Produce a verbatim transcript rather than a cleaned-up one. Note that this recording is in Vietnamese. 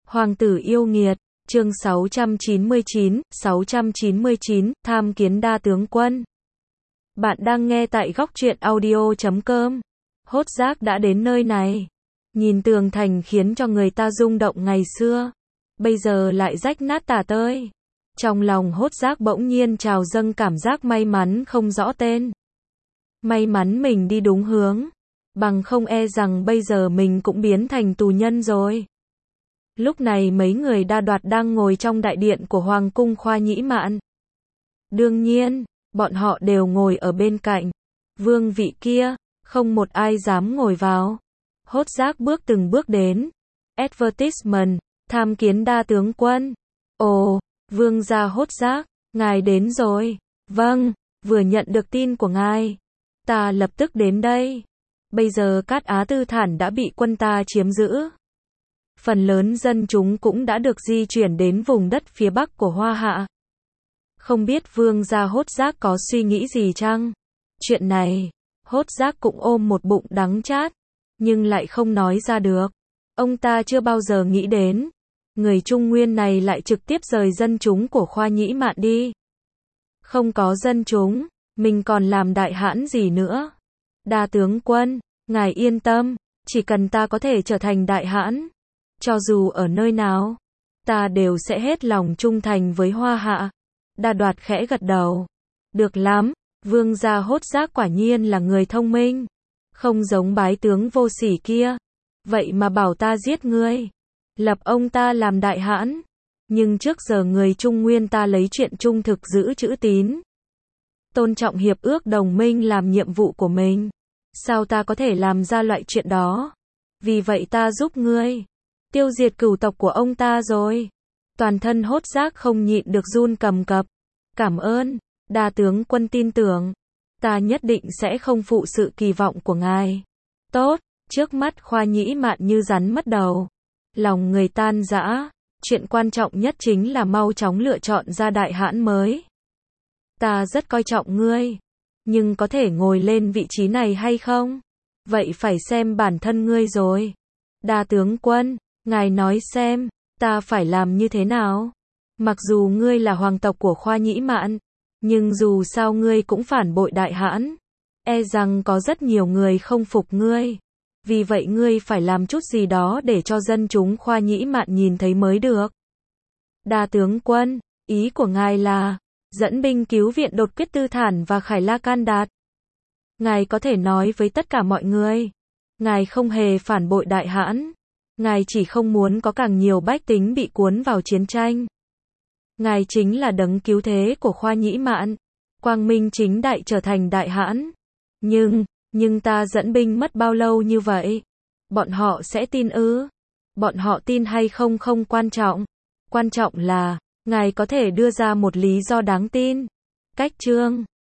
Hoàng tử yêu nghiệt, chương sáu trăm chín mươi chín, sáu trăm chín mươi chín, tham kiến đa tướng quân. Bạn đang nghe tại góc truyện audio chấm com. Hốt Giác đã đến nơi này. Nhìn tường thành khiến cho người ta rung động ngày xưa. Bây giờ lại rách nát tả tơi. Trong lòng Hốt Giác bỗng nhiên trào dâng cảm giác may mắn không rõ tên. May mắn mình đi đúng hướng. Bằng không e rằng bây giờ mình cũng biến thành tù nhân rồi. Lúc này mấy người Đa Đoạt đang ngồi trong đại điện của Hoàng cung Khoa Nhĩ Mạn. Đương nhiên, bọn họ đều ngồi ở bên cạnh. Vương vị kia, không một ai dám ngồi vào. Hốt Giác bước từng bước đến. Advertisement, tham kiến đa tướng quân. Ồ, vương gia Hốt Giác, ngài đến rồi. Vâng, vừa nhận được tin của ngài. Ta lập tức đến đây. Bây giờ Cát Á Tư Thản đã bị quân ta chiếm giữ. Phần lớn dân chúng cũng đã được di chuyển đến vùng đất phía bắc của Hoa Hạ. Không biết vương gia Hốt Giác có suy nghĩ gì chăng? Chuyện này, Hốt Giác cũng ôm một bụng đắng chát, nhưng lại không nói ra được. Ông ta chưa bao giờ nghĩ đến, người Trung Nguyên này lại trực tiếp rời dân chúng của Khoa Nhĩ Mạn đi. Không có dân chúng, mình còn làm đại hãn gì nữa? Đa tướng quân, ngài yên tâm, chỉ cần ta có thể trở thành đại hãn, cho dù ở nơi nào, ta đều sẽ hết lòng trung thành với Hoa Hạ. Đa Đoạt khẽ gật đầu. Được lắm, vương gia Hốt Giác quả nhiên là người thông minh. Không giống bái tướng vô sỉ kia. Vậy mà bảo ta giết ngươi. Lập ông ta làm đại hãn. Nhưng trước giờ người Trung Nguyên ta lấy chuyện trung thực giữ chữ tín. Tôn trọng hiệp ước đồng minh làm nhiệm vụ của mình. Sao ta có thể làm ra loại chuyện đó? Vì vậy ta giúp ngươi tiêu diệt cửu tộc của ông ta rồi. Toàn thân Hốt Giác không nhịn được run cầm cập. Cảm ơn, đa tướng quân tin tưởng. Ta nhất định sẽ không phụ sự kỳ vọng của ngài. Tốt, trước mắt Khoa Nhĩ Mạn như rắn mất đầu. Lòng người tan rã. Chuyện quan trọng nhất chính là mau chóng lựa chọn ra đại hãn mới. Ta rất coi trọng ngươi. Nhưng có thể ngồi lên vị trí này hay không? Vậy phải xem bản thân ngươi rồi. Đa tướng quân, ngài nói xem, ta phải làm như thế nào? Mặc dù ngươi là hoàng tộc của Khoa Nhĩ Mạn, nhưng dù sao ngươi cũng phản bội đại hãn. E rằng có rất nhiều người không phục ngươi. Vì vậy ngươi phải làm chút gì đó để cho dân chúng Khoa Nhĩ Mạn nhìn thấy mới được. Đa tướng quân, ý của ngài là dẫn binh cứu viện Đột Quyết Tư Thản và Khải La Can Đạt. Ngài có thể nói với tất cả mọi người, ngài không hề phản bội đại hãn. Ngài chỉ không muốn có càng nhiều bách tính bị cuốn vào chiến tranh. Ngài chính là đấng cứu thế của Khoa Nhĩ Mạn. Quang minh chính đại trở thành đại hãn. Nhưng, nhưng ta dẫn binh mất bao lâu như vậy? Bọn họ sẽ tin ư? Bọn họ tin hay không không quan trọng. Quan trọng là, ngài có thể đưa ra một lý do đáng tin. Cách chương